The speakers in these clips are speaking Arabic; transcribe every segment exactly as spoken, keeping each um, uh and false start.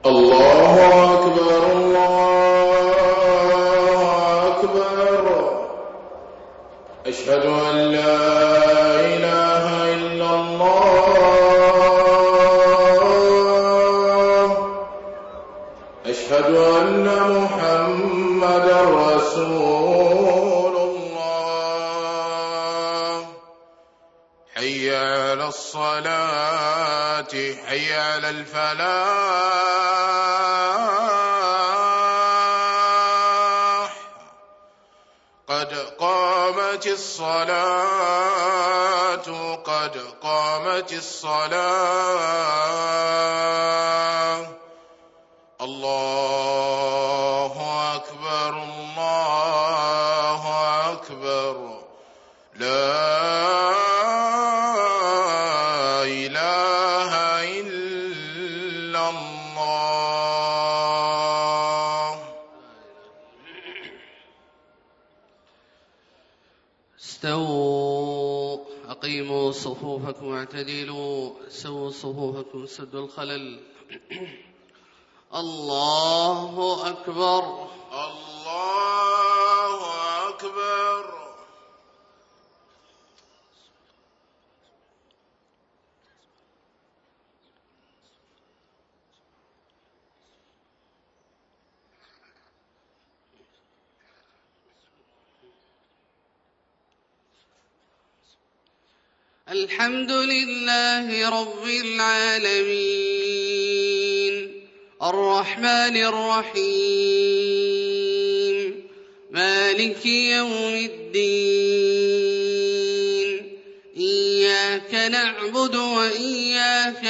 الله أكبر الله أكبر. أشهد أن لا إله إلا الله. أشهد أن محمدا رسول الله. حي على الصلاة حي على الفلاح. قد قامت الصلاة قد قامت الصلاة. الله أكبر الله أكبر. لا إله إلا الله. استووا أقيموا صفوفكم واعتدلوا سووا صفوفكم سدوا الخلل. الله أكبر الله أكبر. الحمد لله رب العالمين الرحمن الرحيم مالك يوم الدين. إياك نعبد وإياك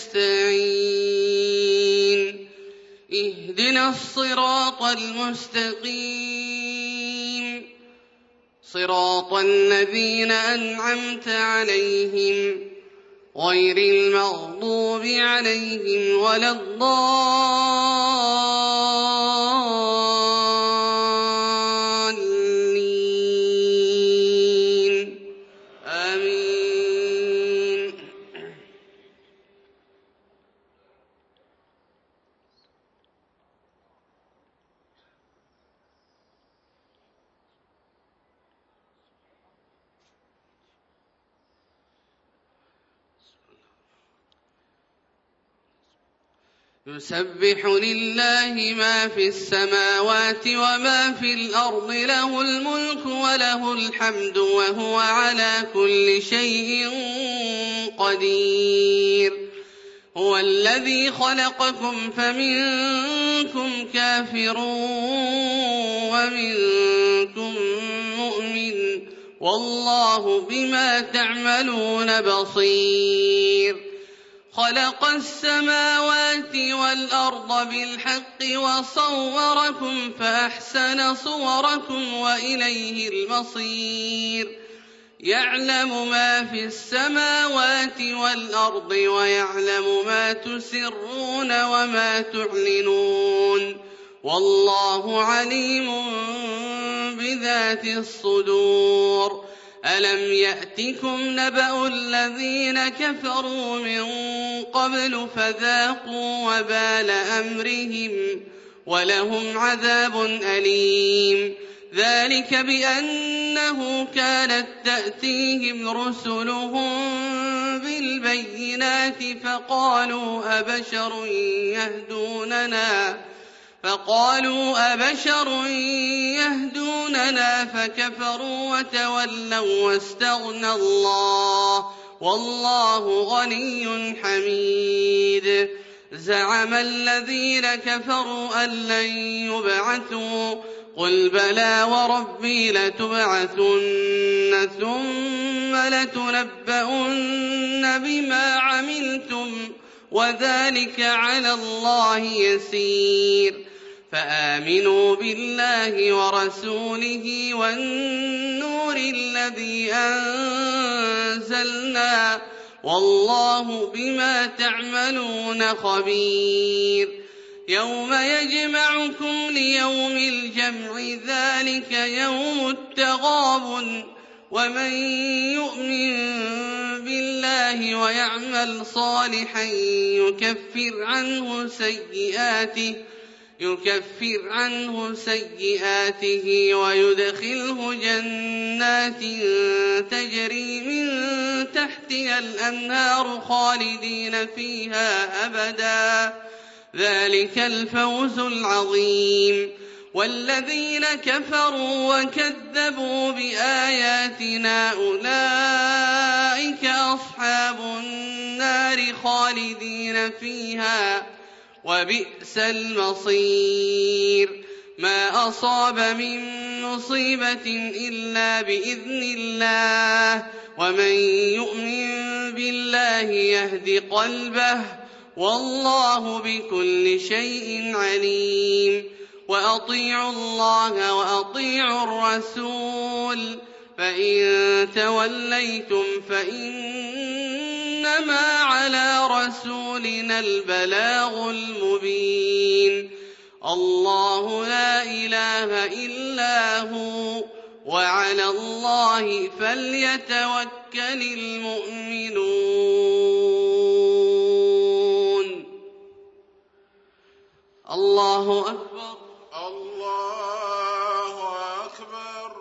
نستعين. اهدنا الصراط المستقيم صراط الذين أنعمت عليهم غير المغضوب عليهم ولا الضالين. آمين. يسبح لله ما في السماوات وما في الأرض له الملك وله الحمد وهو على كل شيء قدير. هو الذي خلقكم فمنكم كافر ومنكم مؤمن والله بما تعملون بصير. خلق السماوات والأرض بالحق وصوركم فأحسن صوركم وإليه المصير. يعلم ما في السماوات والأرض ويعلم ما تسرون وما تعلنون والله عليم بذات الصدور. ألم يأتكم نبأ الذين كفروا من قبل فذاقوا وبال أمرهم ولهم عذاب أليم. ذلك بأنه كانت تأتيهم رسلهم بالبينات فقالوا أبشر يهدوننا فقالوا أبشر يهدوننا فكفروا وتولوا واستغنى الله والله غني حميد. زعم الذين كفروا أن لن يبعثوا قل بلى وربي لتبعثن ثم لتنبؤن بما عملتم وذلك على الله يسير. فآمنوا بالله ورسوله والنور الذي أنزلنا والله بما تعملون خبير. يوم يجمعكم ليوم الجمع ذلك يوم التغابن ومن يؤمن بالله ويعمل صالحا يكفر عنه سيئاته يكفر عنه سيئاته ويدخله جنات تجري من تحتها الأنهار خالدين فيها أبدا ذلك الفوز العظيم. والذين كفروا وكذبوا بآياتنا أولئك أصحاب النار خالدين فيها وبئس المصير. ما أصاب من مصيبة إلا بإذن الله ومن يؤمن بالله يهد قلبه والله بكل شيء عليم. وأطيعوا الله وأطيعوا الرسول فإن توليتم فإنما على رسولنا البلاغ المبين. الله لا إله إلا هو وعلى الله فليتوكل المؤمنون. الله أكبر. الله أكبر.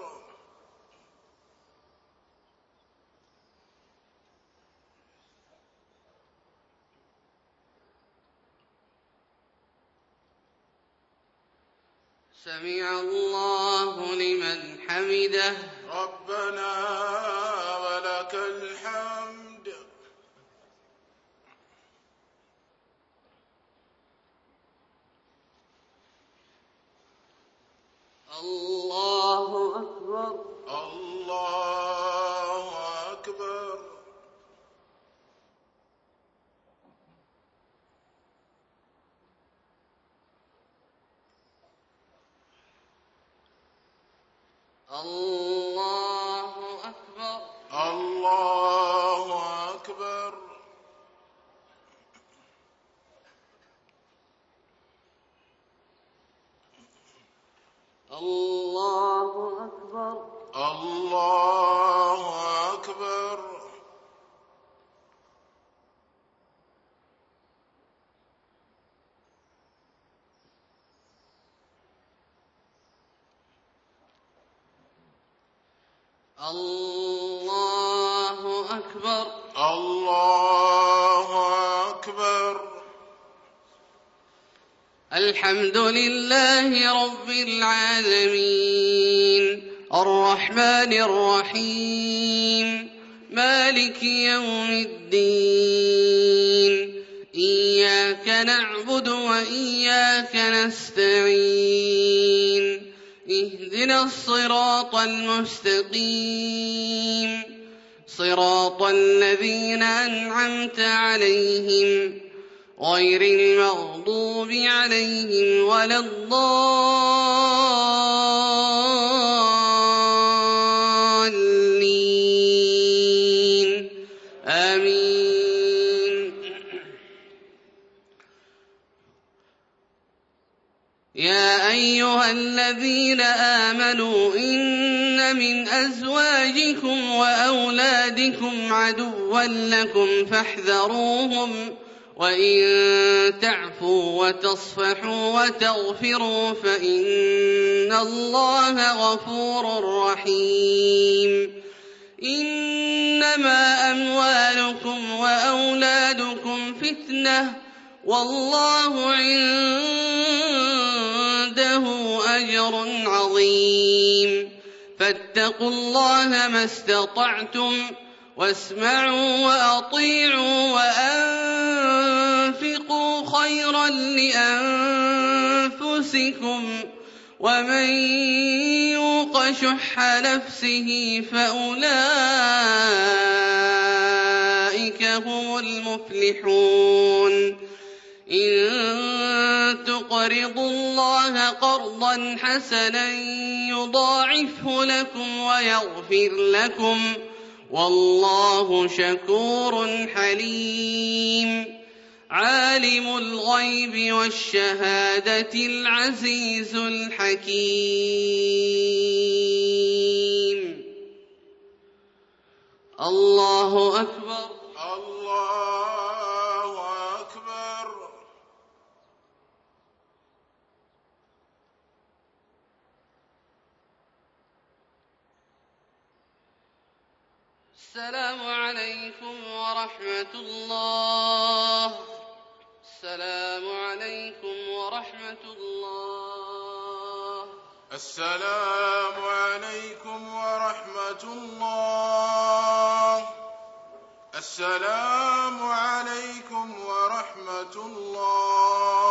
سمع الله لمن حمده. ربنا ولك الحمد. الله أكبر. الله أكبر. الله أكبر. الله أكبر. الله أكبر. الله أكبر. الله أكبر. الله أكبر. الحمد لله رب العالمين الرحمن الرحيم مالك يوم الدين إياك نعبد وإياك نستعين اهدنا الصراط المستقيم صراط الذين أنعمت عليهم غير المغضوب عليهم ولا الضالين آمين. يا أيها الذين آمنوا إن من أزواجكم وأولادكم عدوا لكم فاحذروهم وإن تعفوا وتصفحوا وتغفروا فإن الله غفور رحيم. إنما أموالكم وأولادكم فتنة والله عنده أجر عظيم. فاتقوا الله ما استطعتم واسمعوا وأطيعوا وأنفقوا خيرا لأنفسكم ومن يوق شح نفسه فأولئك هم المفلحون. إن تقرضوا الله قرضا حسنا يضاعفه لكم ويغفر لكم والله شكور حليم. عالم الغيب والشهادة العزيز الحكيم. الله أكبر. السلام عليكم ورحمة الله. السلام عليكم ورحمة الله. السلام عليكم ورحمة الله. السلام عليكم ورحمة الله.